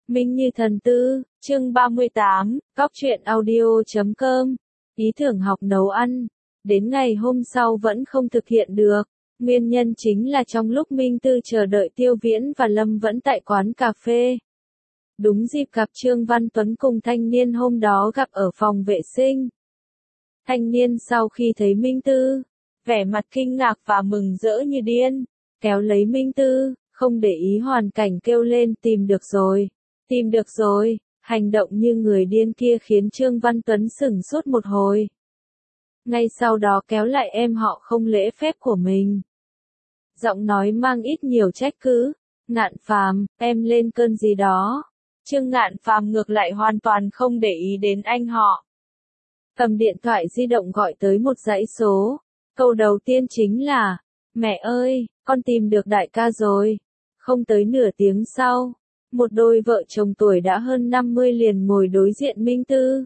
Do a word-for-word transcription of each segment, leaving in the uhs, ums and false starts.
Minh Như Thần Tư, chương ba mươi tám, Cóc truyện audio chấm com. Ý tưởng học nấu ăn. Đến ngày hôm sau vẫn không thực hiện được. Nguyên nhân chính là trong lúc Minh Tư chờ đợi Tiêu Viễn và Lâm vẫn tại quán cà phê. Đúng dịp gặp Trương Văn Tuấn cùng thanh niên hôm đó gặp ở phòng vệ sinh. Thanh niên sau khi thấy Minh Tư, vẻ mặt kinh ngạc và mừng rỡ như điên, kéo lấy Minh Tư, không để ý hoàn cảnh kêu lên tìm được rồi, tìm được rồi. Hành động như người điên kia khiến Trương Văn Tuấn sửng sốt một hồi. Ngay sau đó kéo lại em họ không lễ phép của mình. Giọng nói mang ít nhiều trách cứ, Ngạn Phàm, em lên cơn gì đó. Trương Ngạn Phàm ngược lại hoàn toàn không để ý đến anh họ. Cầm điện thoại di động gọi tới một dãy số. Câu đầu tiên chính là, mẹ ơi, con tìm được đại ca rồi. Không tới nửa tiếng sau, một đôi vợ chồng tuổi đã hơn năm mươi liền ngồi đối diện Minh Tư.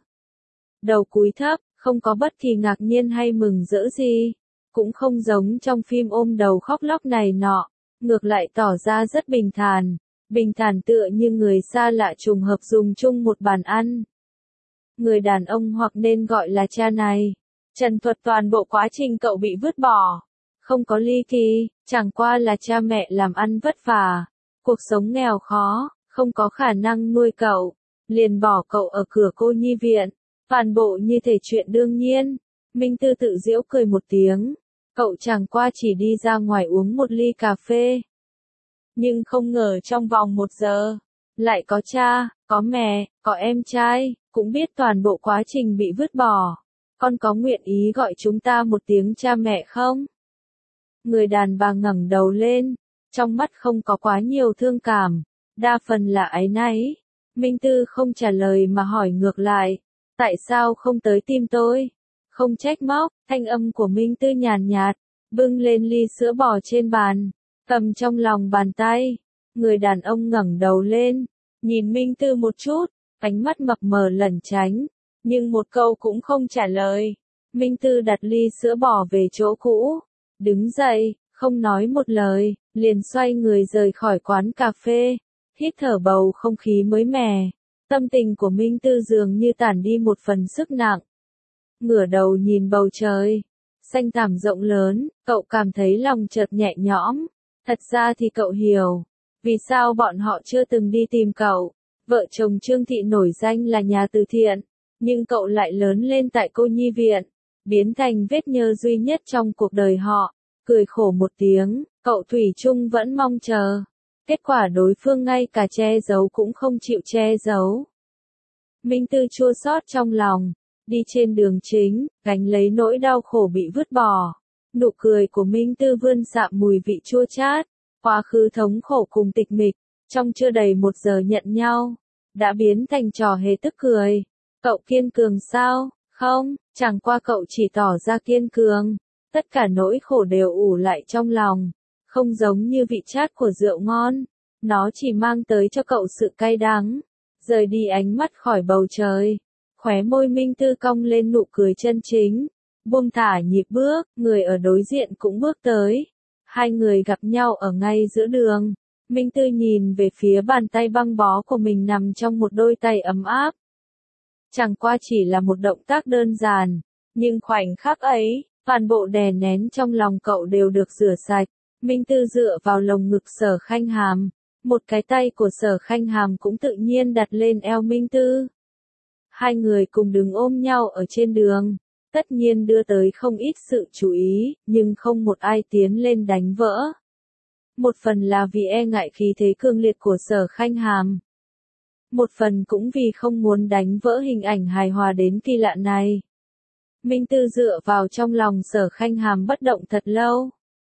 Đầu cúi thấp, không có bất kỳ ngạc nhiên hay mừng rỡ gì. Cũng không giống trong phim ôm đầu khóc lóc này nọ, ngược lại tỏ ra rất bình thản. Bình thản tựa như người xa lạ trùng hợp dùng chung một bàn ăn. Người đàn ông hoặc nên gọi là cha này, trần thuật toàn bộ quá trình cậu bị vứt bỏ. Không có ly kỳ, chẳng qua là cha mẹ làm ăn vất vả, cuộc sống nghèo khó, không có khả năng nuôi cậu, liền bỏ cậu ở cửa cô nhi viện, toàn bộ như thể chuyện đương nhiên. Minh Tư tự giễu cười một tiếng, cậu chẳng qua chỉ đi ra ngoài uống một ly cà phê. Nhưng không ngờ trong vòng một giờ, lại có cha, có mẹ, có em trai, cũng biết toàn bộ quá trình bị vứt bỏ. Con có nguyện ý gọi chúng ta một tiếng cha mẹ không? Người đàn bà ngẩng đầu lên, trong mắt không có quá nhiều thương cảm, đa phần là áy náy. Minh Tư không trả lời mà hỏi ngược lại, tại sao không tới tìm tôi? Không trách móc, thanh âm của Minh Tư nhàn nhạt, bưng lên ly sữa bò trên bàn, cầm trong lòng bàn tay. Người đàn ông ngẩng đầu lên, nhìn Minh Tư một chút, ánh mắt mập mờ lẩn tránh, nhưng một câu cũng không trả lời. Minh Tư đặt ly sữa bò về chỗ cũ, đứng dậy, không nói một lời, liền xoay người rời khỏi quán cà phê, hít thở bầu không khí mới mẻ. Tâm tình của Minh Tư dường như tản đi một phần sức nặng. Ngửa đầu nhìn bầu trời, xanh thẳm rộng lớn, cậu cảm thấy lòng chợt nhẹ nhõm. Thật ra thì cậu hiểu, vì sao bọn họ chưa từng đi tìm cậu. Vợ chồng Trương Thị nổi danh là nhà từ thiện, nhưng cậu lại lớn lên tại cô nhi viện, biến thành vết nhơ duy nhất trong cuộc đời họ. Cười khổ một tiếng, cậu thủy chung vẫn mong chờ. Kết quả đối phương ngay cả che giấu cũng không chịu che giấu. Minh Tư chua xót trong lòng, đi trên đường chính, gánh lấy nỗi đau khổ bị vứt bỏ. Nụ cười của Minh Tư vươn sạm mùi vị chua chát, quá khứ thống khổ cùng tịch mịch, trong chưa đầy một giờ nhận nhau, đã biến thành trò hề tức cười. Cậu kiên cường sao? Không, chẳng qua cậu chỉ tỏ ra kiên cường. Tất cả nỗi khổ đều ủ lại trong lòng, không giống như vị chát của rượu ngon, nó chỉ mang tới cho cậu sự cay đắng. Rời đi ánh mắt khỏi bầu trời, khóe môi Minh Tư cong lên nụ cười chân chính, buông thả nhịp bước, người ở đối diện cũng bước tới. Hai người gặp nhau ở ngay giữa đường. Minh Tư nhìn về phía bàn tay băng bó của mình nằm trong một đôi tay ấm áp. Chẳng qua chỉ là một động tác đơn giản, nhưng khoảnh khắc ấy, toàn bộ đè nén trong lòng cậu đều được rửa sạch. Minh Tư dựa vào lồng ngực Sở Khanh Hàm, một cái tay của Sở Khanh Hàm cũng tự nhiên đặt lên eo Minh Tư. Hai người cùng đứng ôm nhau ở trên đường, tất nhiên đưa tới không ít sự chú ý, nhưng không một ai tiến lên đánh vỡ. Một phần là vì e ngại khí thế cường liệt của Sở Khanh Hàm. Một phần cũng vì không muốn đánh vỡ hình ảnh hài hòa đến kỳ lạ này. Minh Tư dựa vào trong lòng Sở Khanh Hàm bất động thật lâu,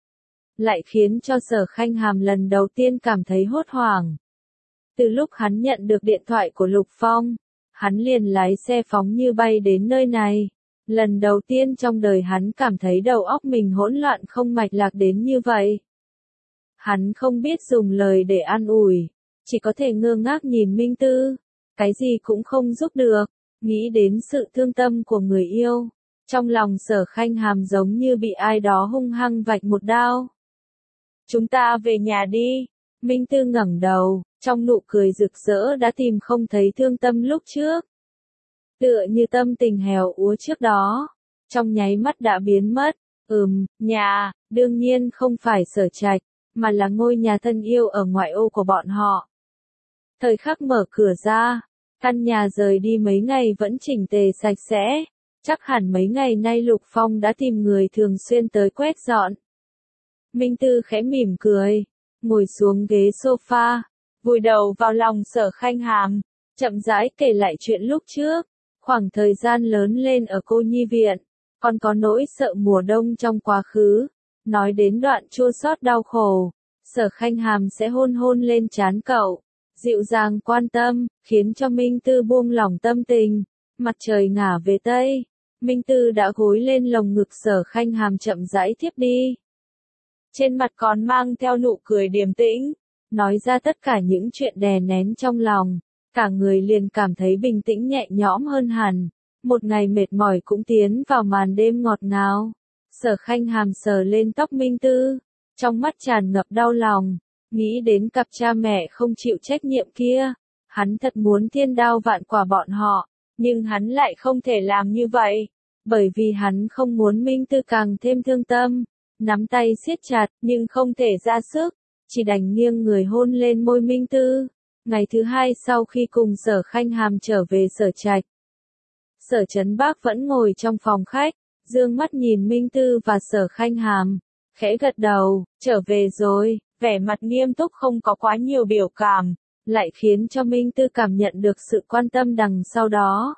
lại khiến cho Sở Khanh Hàm lần đầu tiên cảm thấy hốt hoảng. Từ lúc hắn nhận được điện thoại của Lục Phong, hắn liền lái xe phóng như bay đến nơi này. Lần đầu tiên trong đời hắn cảm thấy đầu óc mình hỗn loạn không mạch lạc đến như vậy. Hắn không biết dùng lời để an ủi, chỉ có thể ngơ ngác nhìn Minh Tư, cái gì cũng không giúp được, nghĩ đến sự thương tâm của người yêu. Trong lòng Sở Khanh Hàm giống như bị ai đó hung hăng vạch một đao. Chúng ta về nhà đi. Minh Tư ngẩng đầu, trong nụ cười rực rỡ đã tìm không thấy thương tâm lúc trước. Tựa như tâm tình hèo úa trước đó, trong nháy mắt đã biến mất. Ừm, nhà, đương nhiên không phải Sở Trạch, mà là ngôi nhà thân yêu ở ngoại ô của bọn họ. Thời khắc mở cửa ra, căn nhà rời đi mấy ngày vẫn chỉnh tề sạch sẽ, chắc hẳn mấy ngày nay Lục Phong đã tìm người thường xuyên tới quét dọn. Minh Tư khẽ mỉm cười, ngồi xuống ghế sofa, vùi đầu vào lòng Sở Khanh Hàm, chậm rãi kể lại chuyện lúc trước, khoảng thời gian lớn lên ở cô nhi viện, còn có nỗi sợ mùa đông trong quá khứ. Nói đến đoạn chua xót đau khổ, Sở Khanh Hàm sẽ hôn hôn lên trán cậu, dịu dàng quan tâm, khiến cho Minh Tư buông lỏng tâm tình. Mặt trời ngả về Tây, Minh Tư đã gối lên lồng ngực Sở Khanh Hàm chậm rãi thiếp đi. Trên mặt còn mang theo nụ cười điềm tĩnh, nói ra tất cả những chuyện đè nén trong lòng, cả người liền cảm thấy bình tĩnh nhẹ nhõm hơn hẳn. Một ngày mệt mỏi cũng tiến vào màn đêm ngọt ngào. Sở Khanh Hàm sờ lên tóc Minh Tư, trong mắt tràn ngập đau lòng, nghĩ đến cặp cha mẹ không chịu trách nhiệm kia, hắn thật muốn thiên đao vạn quả bọn họ, nhưng hắn lại không thể làm như vậy, bởi vì hắn không muốn Minh Tư càng thêm thương tâm, nắm tay siết chặt nhưng không thể ra sức, chỉ đành nghiêng người hôn lên môi Minh Tư. Ngày thứ hai sau khi cùng Sở Khanh Hàm trở về Sở Trạch, Sở Trấn Bác vẫn ngồi trong phòng khách, dương mắt nhìn Minh Tư và Sở Khanh Hàm, khẽ gật đầu, trở về rồi, vẻ mặt nghiêm túc không có quá nhiều biểu cảm, lại khiến cho Minh Tư cảm nhận được sự quan tâm đằng sau đó.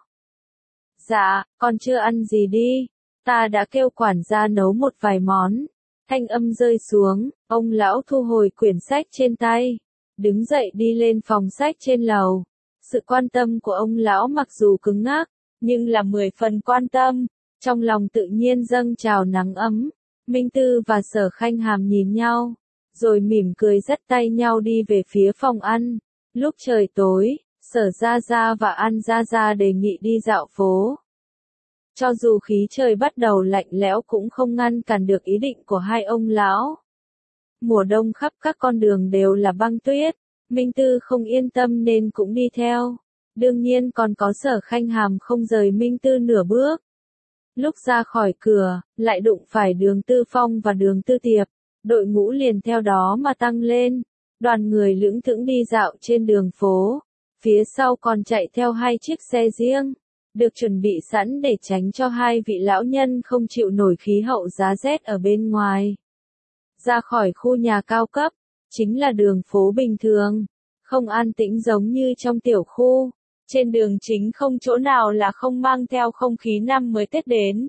Dạ, con chưa ăn gì đi, ta đã kêu quản gia nấu một vài món. Thanh âm rơi xuống, ông lão thu hồi quyển sách trên tay, đứng dậy đi lên phòng sách trên lầu. Sự quan tâm của ông lão mặc dù cứng ngắc, nhưng là mười phần quan tâm, trong lòng tự nhiên dâng trào nắng ấm. Minh Tư và Sở Khanh Hàm nhìn nhau, rồi mỉm cười dắt tay nhau đi về phía phòng ăn. Lúc trời tối, Sở Gia Gia và An Gia Gia đề nghị đi dạo phố. Cho dù khí trời bắt đầu lạnh lẽo cũng không ngăn cản được ý định của hai ông lão. Mùa đông khắp các con đường đều là băng tuyết, Minh Tư không yên tâm nên cũng đi theo. Đương nhiên còn có Sở Khanh Hàm không rời Minh Tư nửa bước. Lúc ra khỏi cửa, lại đụng phải Đường Tư Phong và Đường Tư Tiệp, đội ngũ liền theo đó mà tăng lên. Đoàn người lững thững đi dạo trên đường phố, phía sau còn chạy theo hai chiếc xe riêng, được chuẩn bị sẵn để tránh cho hai vị lão nhân không chịu nổi khí hậu giá rét ở bên ngoài. Ra khỏi khu nhà cao cấp, chính là đường phố bình thường, không an tĩnh giống như trong tiểu khu. Trên đường chính không chỗ nào là không mang theo không khí năm mới Tết đến.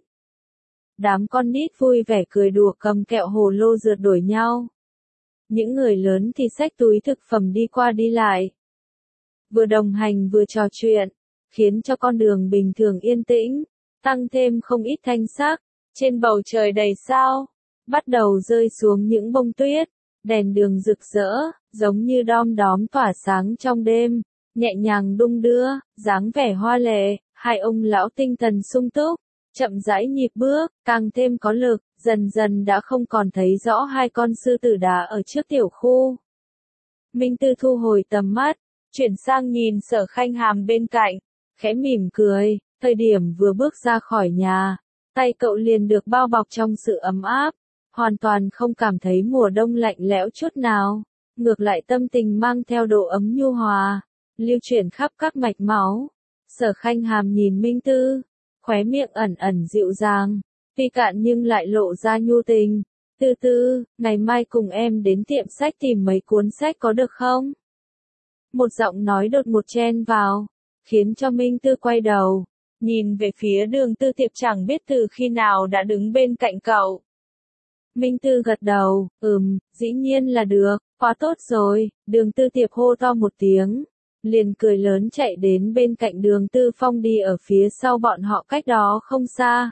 Đám con nít vui vẻ cười đùa cầm kẹo hồ lô rượt đuổi nhau. Những người lớn thì xách túi thực phẩm đi qua đi lại. Vừa đồng hành vừa trò chuyện, khiến cho con đường bình thường yên tĩnh, tăng thêm không ít thanh sắc. Trên bầu trời đầy sao, bắt đầu rơi xuống những bông tuyết, đèn đường rực rỡ, giống như đom đóm tỏa sáng trong đêm. Nhẹ nhàng đung đưa, dáng vẻ hoa lệ, hai ông lão tinh thần sung túc, chậm rãi nhịp bước, càng thêm có lực, dần dần đã không còn thấy rõ hai con sư tử đá ở trước tiểu khu. Minh Tư thu hồi tầm mắt, chuyển sang nhìn Sở Khanh Hàm bên cạnh, khẽ mỉm cười, thời điểm vừa bước ra khỏi nhà, tay cậu liền được bao bọc trong sự ấm áp, hoàn toàn không cảm thấy mùa đông lạnh lẽo chút nào, ngược lại tâm tình mang theo độ ấm nhu hòa, lưu chuyển khắp các mạch máu. Sở Khanh Hàm nhìn Minh Tư, khóe miệng ẩn ẩn dịu dàng, tuy cạn nhưng lại lộ ra nhu tình. Tư Tư, ngày mai cùng em đến tiệm sách tìm mấy cuốn sách có được không? Một giọng nói đột ngột chen vào, khiến cho Minh Tư quay đầu, nhìn về phía Đường Tư Tiệp chẳng biết từ khi nào đã đứng bên cạnh cậu. Minh Tư gật đầu, ừm, dĩ nhiên là được, quá tốt rồi. Đường Tư Tiệp hô to một tiếng, liền cười lớn chạy đến bên cạnh Đường Tư Phong đi ở phía sau bọn họ cách đó không xa.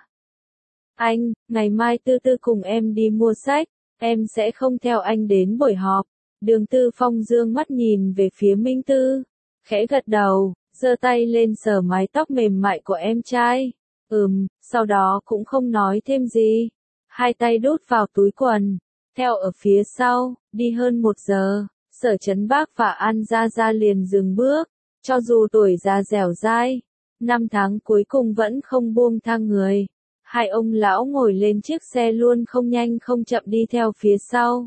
Anh, ngày mai Tư Tư cùng em đi mua sách, em sẽ không theo anh đến buổi họp. Đường Tư Phong dương mắt nhìn về phía Minh Tư, khẽ gật đầu, giơ tay lên sờ mái tóc mềm mại của em trai. Ừm, sau đó cũng không nói thêm gì. Hai tay đút vào túi quần, theo ở phía sau, đi hơn một giờ. Sở Trấn Bác và An Gia Gia liền dừng bước, cho dù tuổi già dẻo dai, năm tháng cuối cùng vẫn không buông tha người. Hai ông lão ngồi lên chiếc xe luôn không nhanh không chậm đi theo phía sau.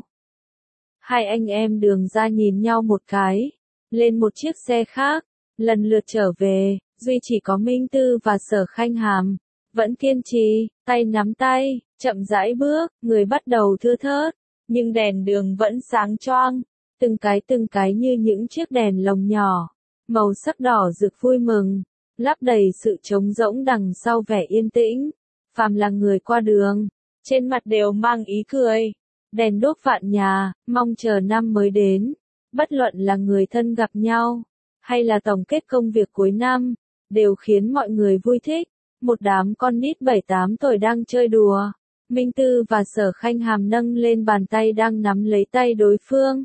Hai anh em Đường Gia nhìn nhau một cái, lên một chiếc xe khác, lần lượt trở về, duy chỉ có Minh Tư và Sở Khanh Hàm, vẫn kiên trì, tay nắm tay, chậm rãi bước, người bắt đầu thưa thớt, nhưng đèn đường vẫn sáng choang, từng cái từng cái như những chiếc đèn lồng nhỏ, màu sắc đỏ rực vui mừng, lấp đầy sự trống rỗng đằng sau vẻ yên tĩnh. Phàm là người qua đường, trên mặt đều mang ý cười, đèn đuốc vạn nhà, mong chờ năm mới đến. Bất luận là người thân gặp nhau, hay là tổng kết công việc cuối năm, đều khiến mọi người vui thích. Một đám con nít bảy tám tuổi đang chơi đùa. Minh Tư và Sở Khanh Hàm nâng lên bàn tay đang nắm lấy tay đối phương.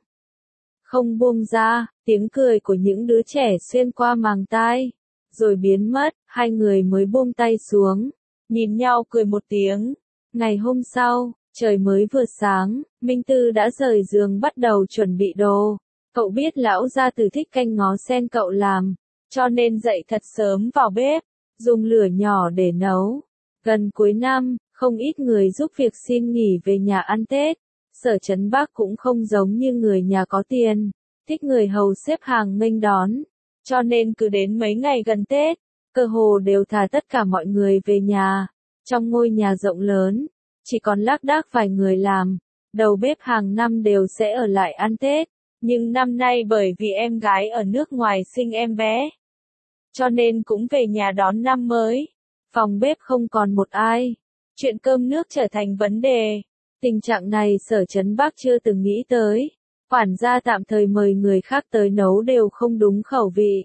Không buông ra, tiếng cười của những đứa trẻ xuyên qua màng tai, rồi biến mất, hai người mới buông tay xuống, nhìn nhau cười một tiếng. Ngày hôm sau, trời mới vừa sáng, Minh Tư đã rời giường bắt đầu chuẩn bị đồ. Cậu biết lão gia tử thích canh ngó sen cậu làm, cho nên dậy thật sớm vào bếp, dùng lửa nhỏ để nấu. Gần cuối năm, không ít người giúp việc xin nghỉ về nhà ăn Tết. Sở Trấn Bác cũng không giống như người nhà có tiền, thích người hầu xếp hàng nghênh đón. Cho nên cứ đến mấy ngày gần Tết, cơ hồ đều thả tất cả mọi người về nhà. Trong ngôi nhà rộng lớn, chỉ còn lác đác vài người làm, đầu bếp hàng năm đều sẽ ở lại ăn Tết. Nhưng năm nay bởi vì em gái ở nước ngoài sinh em bé, cho nên cũng về nhà đón năm mới. Phòng bếp không còn một ai. Chuyện cơm nước trở thành vấn đề. Tình trạng này Sở Trấn Bác chưa từng nghĩ tới. Quản gia tạm thời mời người khác tới nấu đều không đúng khẩu vị.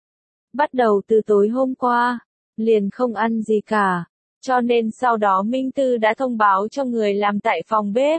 Bắt đầu từ tối hôm qua, liền không ăn gì cả. Cho nên sau đó Minh Tư đã thông báo cho người làm tại phòng bếp,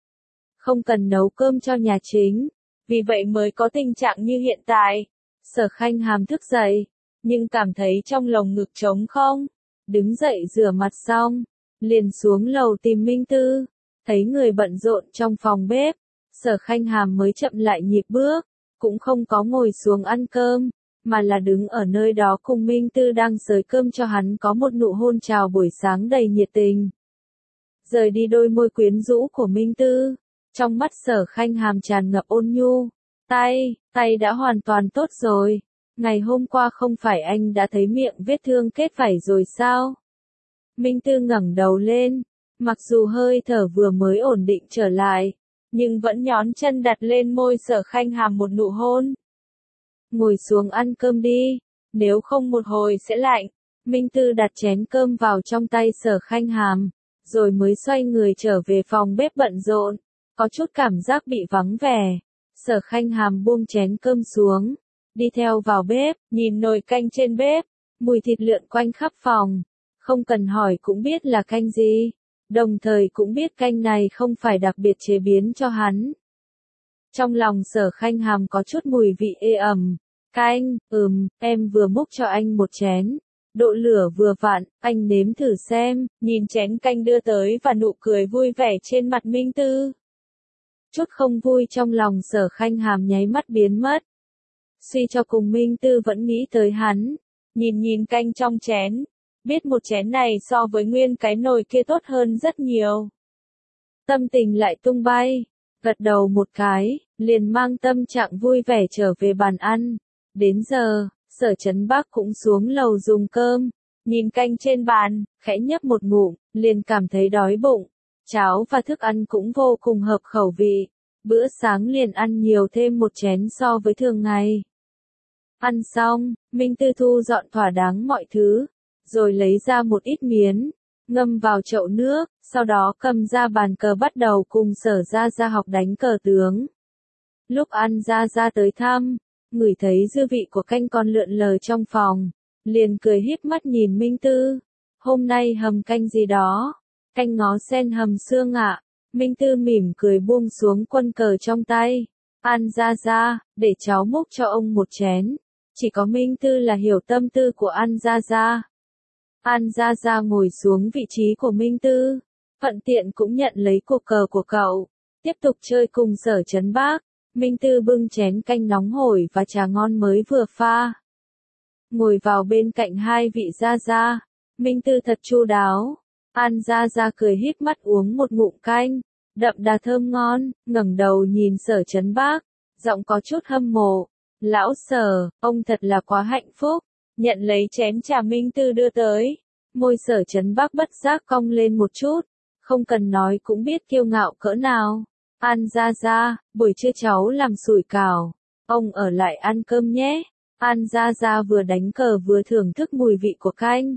không cần nấu cơm cho nhà chính. Vì vậy mới có tình trạng như hiện tại. Sở Khanh Hàm thức dậy, nhưng cảm thấy trong lồng ngực trống không. Đứng dậy rửa mặt xong, liền xuống lầu tìm Minh Tư. Thấy người bận rộn trong phòng bếp, Sở Khanh Hàm mới chậm lại nhịp bước, cũng không có ngồi xuống ăn cơm, mà là đứng ở nơi đó cùng Minh Tư đang xới cơm cho hắn, có một nụ hôn chào buổi sáng đầy nhiệt tình. Rời đi đôi môi quyến rũ của Minh Tư, trong mắt Sở Khanh Hàm tràn ngập ôn nhu. Tay, tay đã hoàn toàn tốt rồi. Ngày hôm qua không phải anh đã thấy miệng vết thương kết vảy rồi sao? Minh Tư ngẩng đầu lên, mặc dù hơi thở vừa mới ổn định trở lại, nhưng vẫn nhón chân đặt lên môi Sở Khanh Hàm một nụ hôn. Ngồi xuống ăn cơm đi, nếu không một hồi sẽ lạnh. Minh Tư đặt chén cơm vào trong tay Sở Khanh Hàm, rồi mới xoay người trở về phòng bếp bận rộn, có chút cảm giác bị vắng vẻ. Sở Khanh Hàm buông chén cơm xuống, đi theo vào bếp, nhìn nồi canh trên bếp, mùi thịt lượn quanh khắp phòng, không cần hỏi cũng biết là canh gì, đồng thời cũng biết canh này không phải đặc biệt chế biến cho hắn. Trong lòng Sở Khanh Hàm có chút mùi vị ê ẩm. Canh, ừm, em vừa múc cho anh một chén. Độ lửa vừa vặn, anh nếm thử xem. Nhìn chén canh đưa tới và nụ cười vui vẻ trên mặt Minh Tư, chút không vui trong lòng Sở Khanh Hàm nháy mắt biến mất. Suy cho cùng Minh Tư vẫn nghĩ tới hắn. Nhìn nhìn canh trong chén, biết một chén này so với nguyên cái nồi kia tốt hơn rất nhiều. Tâm tình lại tung bay, gật đầu một cái, liền mang tâm trạng vui vẻ trở về bàn ăn. Đến giờ, Sở Trấn Bác cũng xuống lầu dùng cơm, nhìn canh trên bàn, khẽ nhấp một ngụm, liền cảm thấy đói bụng. Cháo và thức ăn cũng vô cùng hợp khẩu vị. Bữa sáng liền ăn nhiều thêm một chén so với thường ngày. Ăn xong, Minh Tư thu dọn thỏa đáng mọi thứ, rồi lấy ra một ít miến, ngâm vào chậu nước, sau đó cầm ra bàn cờ bắt đầu cùng Sở Gia Gia học đánh cờ tướng. Lúc An Gia Gia tới thăm, ngửi thấy dư vị của canh còn lượn lờ trong phòng, liền cười híp mắt nhìn Minh Tư. Hôm nay hầm canh gì đó? Canh ngó sen hầm xương ạ. Minh Tư mỉm cười buông xuống quân cờ trong tay. An Gia Gia, để cháu múc cho ông một chén. Chỉ có Minh Tư là hiểu tâm tư của An Gia Gia. An Gia Gia ngồi xuống vị trí của Minh Tư, thuận tiện cũng nhận lấy cuộc cờ của cậu, tiếp tục chơi cùng Sở Trấn Bác. Minh Tư bưng chén canh nóng hổi và trà ngon mới vừa pha. Ngồi vào bên cạnh hai vị gia gia. Minh Tư thật chu đáo. An gia gia cười híp mắt uống một ngụm canh, đậm đà thơm ngon, ngẩng đầu nhìn Sở Chấn Bác, giọng có chút hâm mộ. Lão Sở, ông thật là quá hạnh phúc. Nhận lấy chén trà Minh Tư đưa tới. Môi Sở Chấn Bác bất giác cong lên một chút. Không cần nói cũng biết kiêu ngạo cỡ nào. An gia gia, buổi trưa cháu làm sủi cảo. Ông ở lại ăn cơm nhé. An gia gia vừa đánh cờ vừa thưởng thức mùi vị của canh.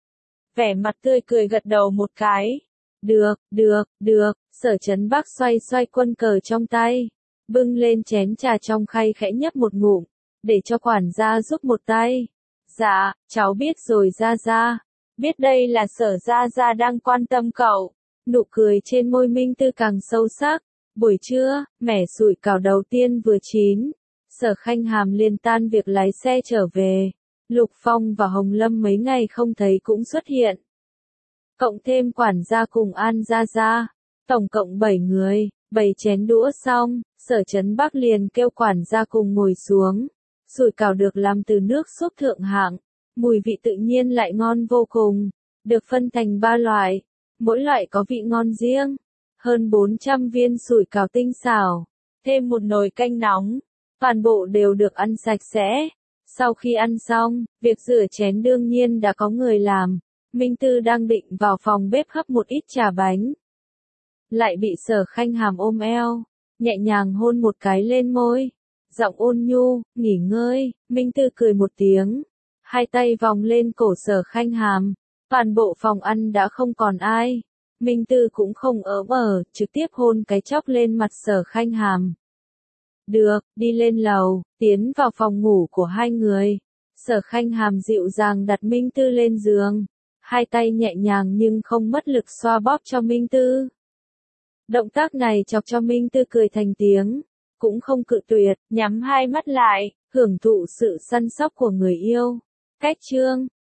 Vẻ mặt tươi cười gật đầu một cái. Được, được, được. Sở Chấn Bác xoay xoay quân cờ trong tay. Bưng lên chén trà trong khay khẽ nhấp một ngụm. Để cho quản gia giúp một tay. Dạ, cháu biết rồi gia gia. Biết đây là Sở gia gia đang quan tâm cậu. Nụ cười trên môi Minh Tư càng sâu sắc. Buổi trưa, mẻ sủi cảo đầu tiên vừa chín. Sở Khanh Hàm liền tan việc lái xe trở về. Lục Phong và Hồng Lâm mấy ngày không thấy cũng xuất hiện. Cộng thêm quản gia cùng An gia gia. Tổng cộng bảy người, bày chén đũa xong, Sở Chấn Bác liền kêu quản gia cùng ngồi xuống. Sủi cảo được làm từ nước súp thượng hạng. Mùi vị tự nhiên lại ngon vô cùng. Được phân thành ba loại. Mỗi loại có vị ngon riêng. Hơn bốn trăm viên sủi cảo tinh xảo. Thêm một nồi canh nóng. Toàn bộ đều được ăn sạch sẽ. Sau khi ăn xong, việc rửa chén đương nhiên đã có người làm. Minh Tư đang định vào phòng bếp hấp một ít trà bánh. Lại bị Sở Khanh Hàm ôm eo. Nhẹ nhàng hôn một cái lên môi. Giọng ôn nhu, nghỉ ngơi. Minh Tư cười một tiếng. Hai tay vòng lên cổ Sở Khanh Hàm. Toàn bộ phòng ăn đã không còn ai. Minh Tư cũng không ớm ở, trực tiếp hôn cái chóc lên mặt Sở Khanh Hàm. Được, đi lên lầu, tiến vào phòng ngủ của hai người. Sở Khanh Hàm dịu dàng đặt Minh Tư lên giường. Hai tay nhẹ nhàng nhưng không mất lực xoa bóp cho Minh Tư. Động tác này chọc cho Minh Tư cười thành tiếng. Cũng không cự tuyệt, nhắm hai mắt lại, hưởng thụ sự săn sóc của người yêu. Cách chương